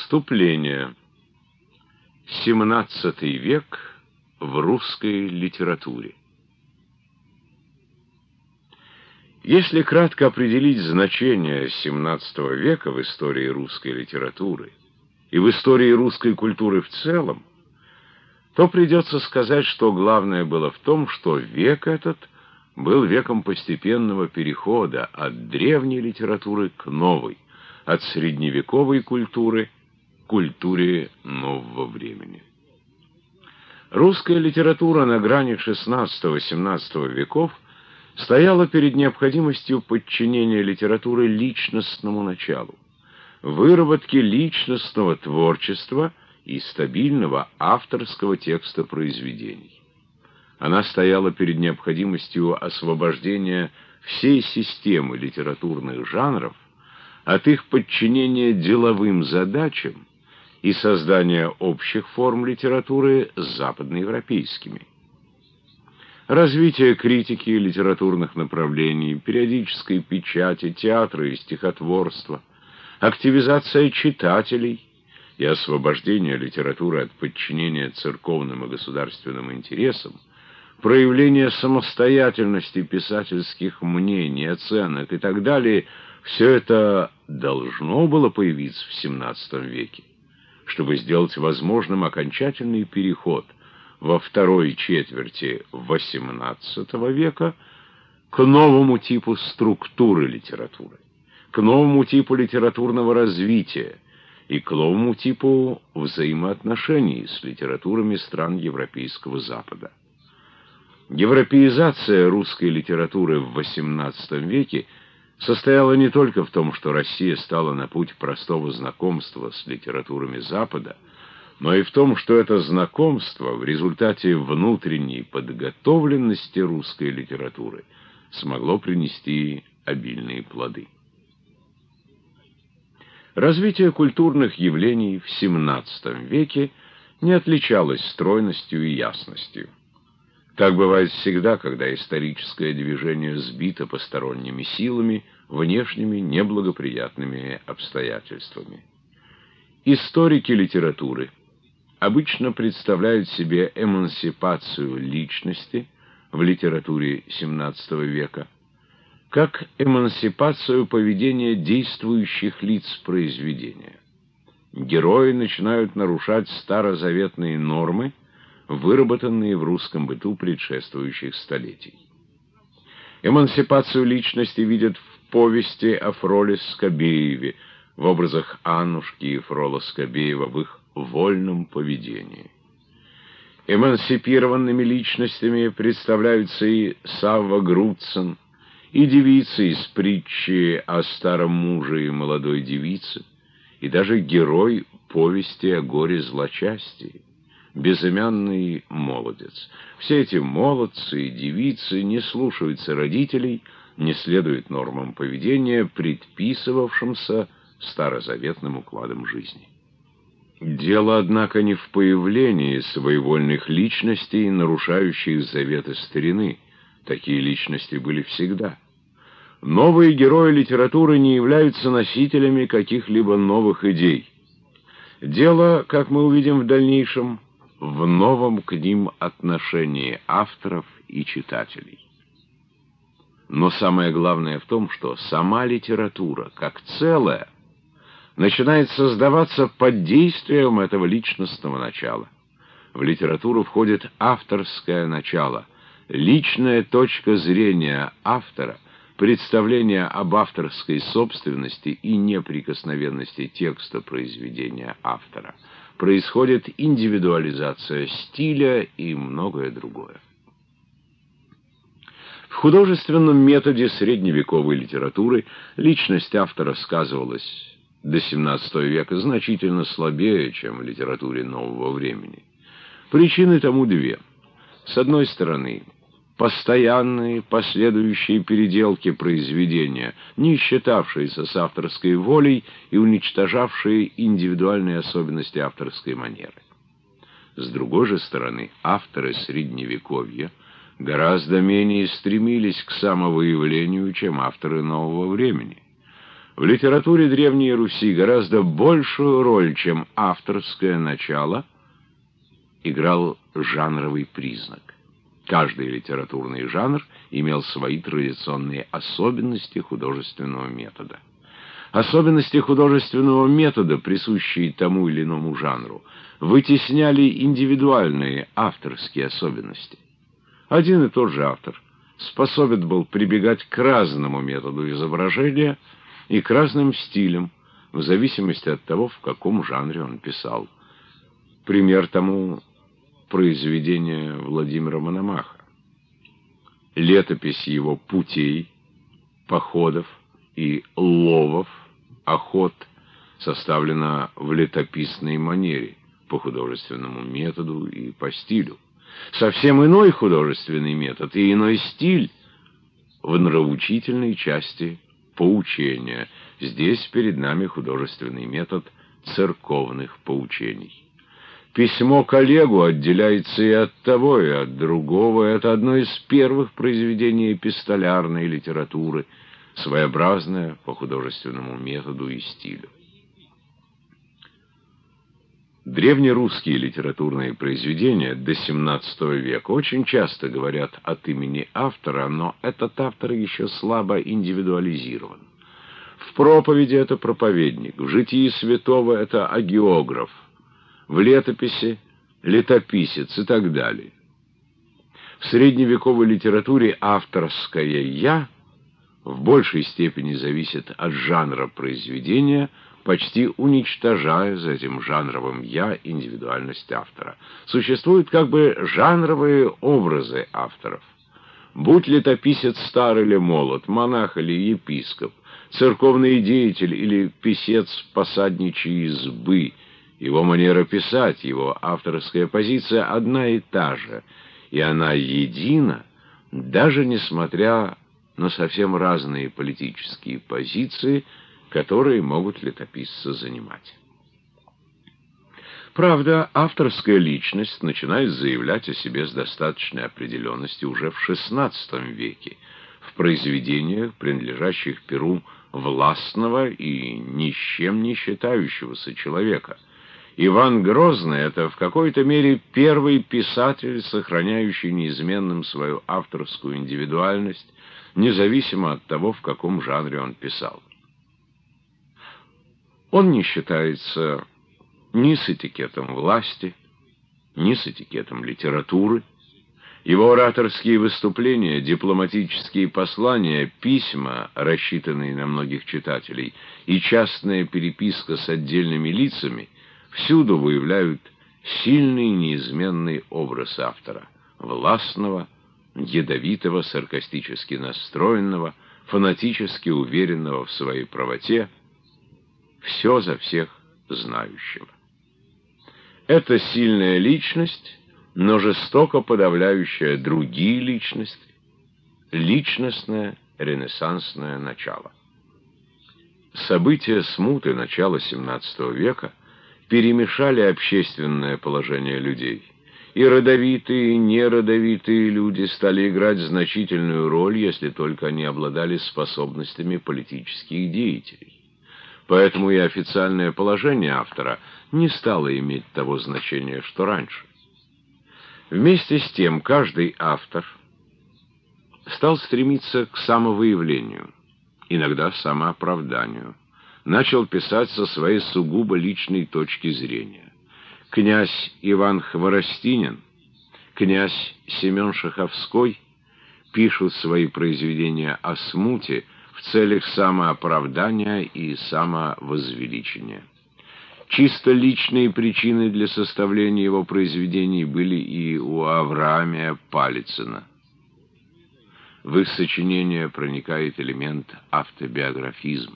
Вступление. XVII век в русской литературе. Если кратко определить значение XVII века в истории русской литературы и в истории русской культуры в целом, то придется сказать, что главное было в том, что век этот был веком постепенного перехода от древней литературы к новой, от средневековой культуры к культуре нового времени. Русская литература на грани XVI-XVII веков стояла перед необходимостью подчинения литературы личностному началу, выработки личностного творчества и стабильного авторского текста произведений. Она стояла перед необходимостью освобождения всей системы литературных жанров от их подчинения деловым задачам и создания общих форм литературы с западноевропейскими. Развитие критики литературных направлений, периодической печати, театра и стихотворства, активизация читателей и освобождение литературы от подчинения церковным и государственным интересам, проявление самостоятельности писательских мнений, оценок и так далее, все это должно было появиться в XVII веке, чтобы сделать возможным окончательный переход во второй четверти XVIII века к новому типу структуры литературы, к новому типу литературного развития и к новому типу взаимоотношений с литературами стран Европейского Запада. Европеизация русской литературы в XVIII веке состояла не только в том, что Россия стала на путь простого знакомства с литературами Запада, но и в том, что это знакомство в результате внутренней подготовленности русской литературы смогло принести обильные плоды. Развитие культурных явлений в XVII веке не отличалось стройностью и ясностью. Так бывает всегда, когда историческое движение сбито посторонними силами, внешними неблагоприятными обстоятельствами. Историки литературы обычно представляют себе эмансипацию личности в литературе XVII века как эмансипацию поведения действующих лиц произведения. Герои начинают нарушать старозаветные нормы, выработанные в русском быту предшествующих столетий. Эмансипацию личности видят в повести о Фроле Скобееве, в образах Аннушки и Фрола Скобеева в их вольном поведении. Эмансипированными личностями представляются и Савва Грудцен, и девицы из притчи о старом муже и молодой девице, и даже герой повести о горе злочастии, безымянный молодец. Все эти молодцы и девицы не слушаются родителей, не следуют нормам поведения, предписывавшимся старозаветным укладом жизни. Дело, однако, не в появлении своевольных личностей, нарушающих заветы старины. Такие личности были всегда. Новые герои литературы не являются носителями каких-либо новых идей. Дело, как мы увидим в дальнейшем, в новом к ним отношении авторов и читателей. Но самое главное в том, что сама литература, как целая, начинает создаваться под действием этого личностного начала. В литературу входит авторское начало, личная точка зрения автора, представление об авторской собственности и неприкосновенности текста произведения автора. Происходит индивидуализация стиля и многое другое. В художественном методе средневековой литературы личность автора сказывалась до XVII века значительно слабее, чем в литературе нового времени. Причины тому две. С одной стороны, постоянные последующие переделки произведения, не считавшиеся с авторской волей и уничтожавшие индивидуальные особенности авторской манеры. С другой же стороны, авторы Средневековья гораздо менее стремились к самовыявлению, чем авторы нового времени. В литературе Древней Руси гораздо большую роль, чем авторское начало, играл жанровый признак. Каждый литературный жанр имел свои традиционные особенности художественного метода. Особенности художественного метода, присущие тому или иному жанру, вытесняли индивидуальные авторские особенности. Один и тот же автор способен был прибегать к разному методу изображения и к разным стилям, в зависимости от того, в каком жанре он писал. Пример тому произведение Владимира Мономаха. Летопись его путей, походов и ловов, охот составлена в летописной манере, по художественному методу и по стилю. Совсем иной художественный метод и иной стиль в нравоучительной части поучения. Здесь перед нами художественный метод церковных поучений. Письмо к Олегу отделяется и от того, и от другого. Это одно из первых произведений эпистолярной литературы, своеобразное по художественному методу и стилю. Древнерусские литературные произведения до XVII века очень часто говорят от имени автора, но этот автор еще слабо индивидуализирован. В проповеди это проповедник, в житии святого это агеограф, в летописи летописец и так далее. В средневековой литературе авторское «я» в большей степени зависит от жанра произведения, почти уничтожая за этим жанровым «я» индивидуальность автора. Существуют как бы жанровые образы авторов. Будь летописец стар или молод, монах или епископ, церковный деятель или писец посадничьей избы, его манера писать, его авторская позиция одна и та же, и она едина, даже несмотря на совсем разные политические позиции, которые могут летописцы занимать. Правда, авторская личность начинает заявлять о себе с достаточной определенностью уже в XVI веке, в произведениях, принадлежащих перу властного и ни с чем не считающегося человека. Иван Грозный — это в какой-то мере первый писатель, сохраняющий неизменным свою авторскую индивидуальность, независимо от того, в каком жанре он писал. Он не считается ни с этикетом власти, ни с этикетом литературы. Его ораторские выступления, дипломатические послания, письма, рассчитанные на многих читателей, и частная переписка с отдельными лицами всюду выявляют сильный неизменный образ автора — властного, ядовитого, саркастически настроенного, фанатически уверенного в своей правоте, все за всех знающего. Это сильная личность, но жестоко подавляющая другие личности, личностное ренессансное начало. События смуты начала XVII века перемешали общественное положение людей, и родовитые и неродовитые люди стали играть значительную роль, если только они обладали способностями политических деятелей. Поэтому и официальное положение автора не стало иметь того значения, что раньше. Вместе с тем, каждый автор стал стремиться к самовыявлению, иногда самооправданию, начал писать со своей сугубо личной точки зрения. Князь Иван Хворостинин, князь Семен Шаховской пишут свои произведения о смуте в целях самооправдания и самовозвеличения. Чисто личные причины для составления его произведений были и у Авраамия Палицына. В их сочинение проникает элемент автобиографизма.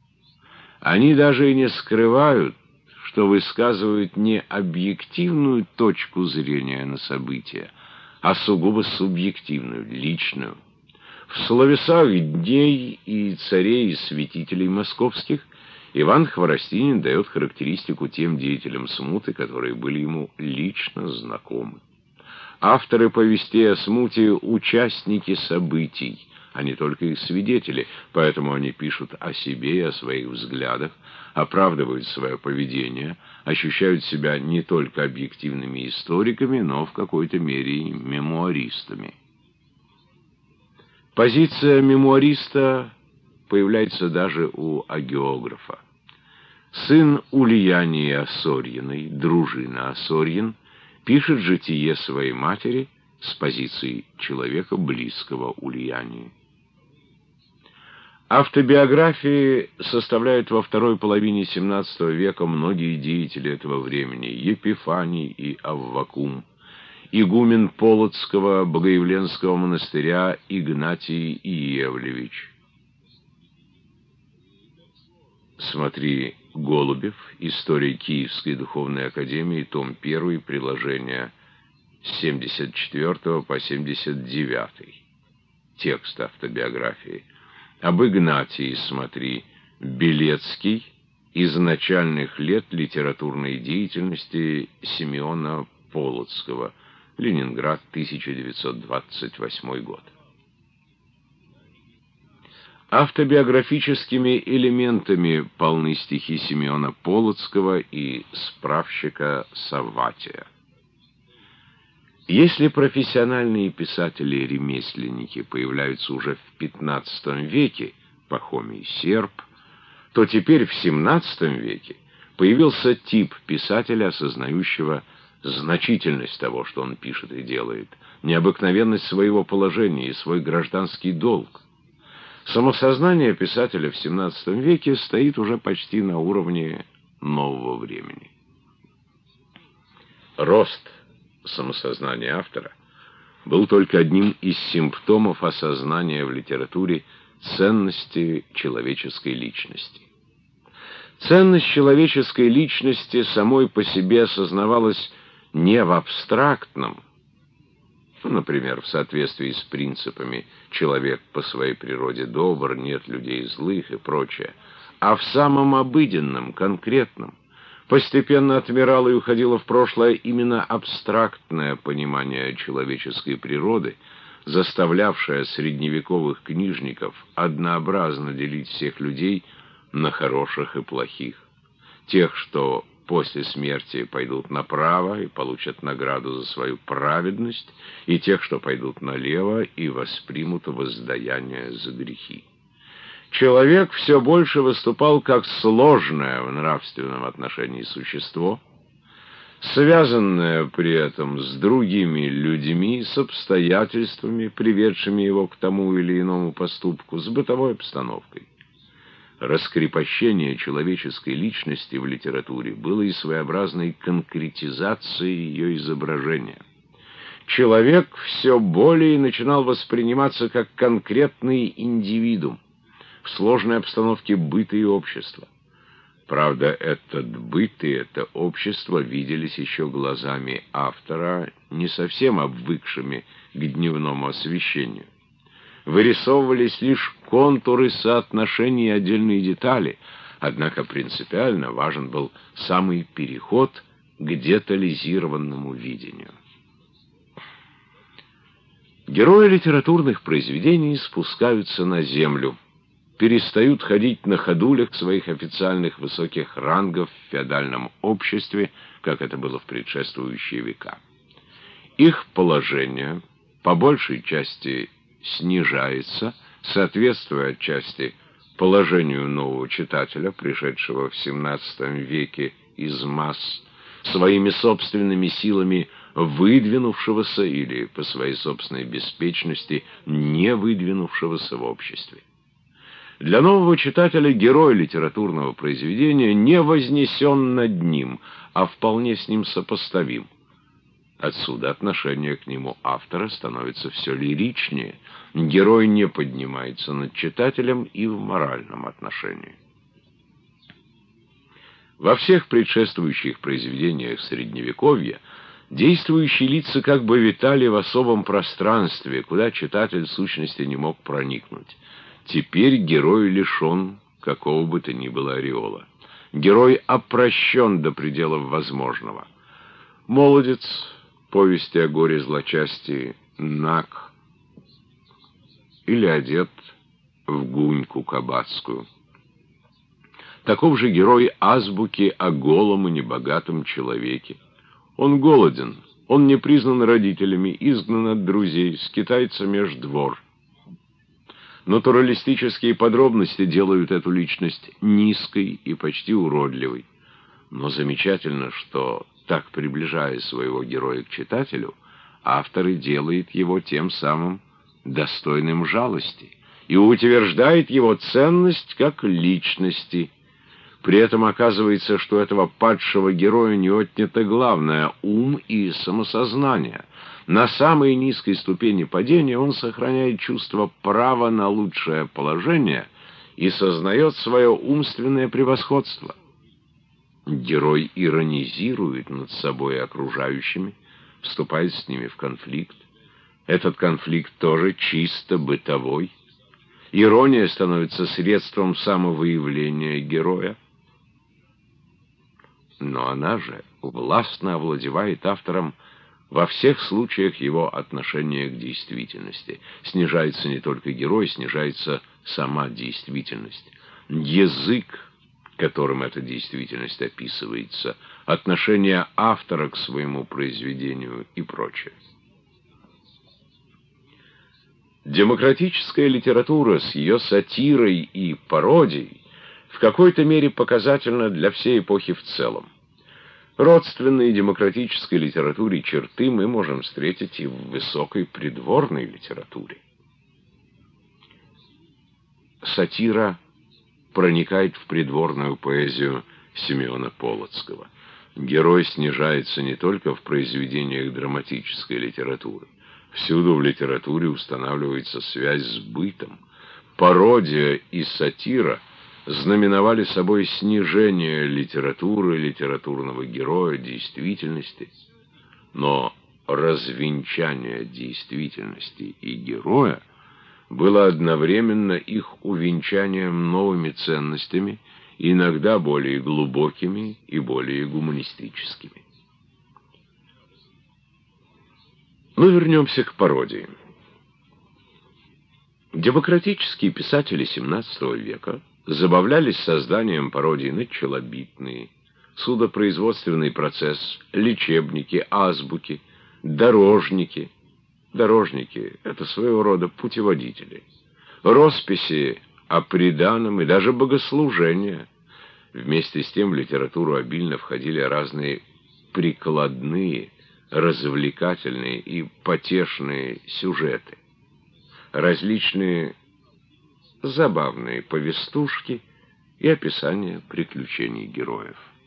Они даже и не скрывают, что высказывают не объективную точку зрения на события, а сугубо субъективную, личную. В словесах дней и царей и святителей московских Иван Хворостинин дает характеристику тем деятелям смуты, которые были ему лично знакомы. Авторы повестей о смуте — участники событий, они только их свидетели, поэтому они пишут о себе и о своих взглядах, оправдывают свое поведение, ощущают себя не только объективными историками, но в какой-то мере и мемуаристами. Позиция мемуариста появляется даже у агеографа. Сын Ульянии Осорьиной, Дружина Осорьин, пишет житие своей матери с позиции человека, близкого Ульянии. Автобиографии составляют во второй половине XVII века многие деятели этого времени: Епифаний и Аввакум, игумен Полоцкого Богоявленского монастыря Игнатий Иевлевич. Смотри Голубев, История Киевской духовной академии, том 1, приложения с 74 по 79. Текст автобиографии. Об Игнатии смотри Белецкий, из начальных лет литературной деятельности Симеона Полоцкого, Ленинград, 1928 год. Автобиографическими элементами полны стихи Симеона Полоцкого и справщика Савватия. Если профессиональные писатели-ремесленники появляются уже в XV веке, Пахомий Серб, то теперь в XVII веке появился тип писателя, осознающего значительность того, что он пишет и делает, необыкновенность своего положения и свой гражданский долг. Самосознание писателя в XVII веке стоит уже почти на уровне нового времени. Рост самосознания автора был только одним из симптомов осознания в литературе ценности человеческой личности. Ценность человеческой личности самой по себе осознавалась не в абстрактном, например, в соответствии с принципами «человек по своей природе добр, нет людей злых» и прочее, а в самом обыденном, конкретном. Постепенно отмирало и уходило в прошлое именно абстрактное понимание человеческой природы, заставлявшее средневековых книжников однообразно делить всех людей на хороших и плохих, тех, что после смерти пойдут направо и получат награду за свою праведность, и тех, что пойдут налево и воспримут воздаяние за грехи. Человек все больше выступал как сложное в нравственном отношении существо, связанное при этом с другими людьми, с обстоятельствами, приведшими его к тому или иному поступку, с бытовой обстановкой. Раскрепощение человеческой личности в литературе было и своеобразной конкретизацией ее изображения. Человек все более начинал восприниматься как конкретный индивидуум в сложной обстановке быта и общества. Правда, этот быт и это общество виделись еще глазами автора, не совсем обвыкшими к дневному освещению. Вырисовывались лишь контуры соотношений и отдельные детали, однако принципиально важен был самый переход к детализированному видению. Герои литературных произведений спускаются на землю, перестают ходить на ходулях своих официальных высоких рангов в феодальном обществе, как это было в предшествующие века. Их положение, по большей части, снижается, соответствуя отчасти положению нового читателя, пришедшего в XVII веке из масс, своими собственными силами выдвинувшегося или по своей собственной беспечности не выдвинувшегося в обществе. Для нового читателя герой литературного произведения не вознесен над ним, а вполне с ним сопоставим. Отсюда отношение к нему автора становится все лиричнее. Герой не поднимается над читателем и в моральном отношении. Во всех предшествующих произведениях Средневековья действующие лица как бы витали в особом пространстве, куда читатель в сущности не мог проникнуть. Теперь герой лишен какого бы то ни было ореола. Герой опрощен до пределов возможного. Молодец, повести о горе злочастии, наг, или одет в гуньку кабацкую. Таков же герой азбуки о голом и небогатом человеке. Он голоден, он не признан родителями, изгнан от друзей, скитается меж двор. Натуралистические подробности делают эту личность низкой и почти уродливой. Но замечательно, что, так приближая своего героя к читателю, автор и делает его тем самым достойным жалости и утверждает его ценность как личности. При этом оказывается, что этого падшего героя не отнято главное — ум и самосознание. На самой низкой ступени падения он сохраняет чувство права на лучшее положение и сознает свое умственное превосходство. Герой иронизирует над собой и окружающими, вступает с ними в конфликт. Этот конфликт тоже чисто бытовой. Ирония становится средством самовыявления героя. Но она же властно овладевает автором во всех случаях его отношения к действительности. Снижается не только герой, снижается сама действительность. Язык, которым эта действительность описывается, отношение автора к своему произведению и прочее. Демократическая литература с ее сатирой и пародией в какой-то мере показательна для всей эпохи в целом. Родственные демократической литературе черты мы можем встретить и в высокой придворной литературе. Сатира проникает в придворную поэзию Симеона Полоцкого. Герой снижается не только в произведениях драматической литературы. Всюду в литературе устанавливается связь с бытом. Пародия и сатира знаменовали собой снижение литературы, литературного героя, действительности. Но развенчание действительности и героя было одновременно их увенчанием новыми ценностями, иногда более глубокими и более гуманистическими. Но вернемся к пародии. Демократические писатели XVII века забавлялись созданием пародий на челобитные, судопроизводственный процесс, лечебники, азбуки, дорожники. Дорожники — это своего рода путеводители. Росписи о приданом и даже богослужения. Вместе с тем в литературу обильно входили разные прикладные, развлекательные и потешные сюжеты, различные забавные повестушки и описания приключений героев.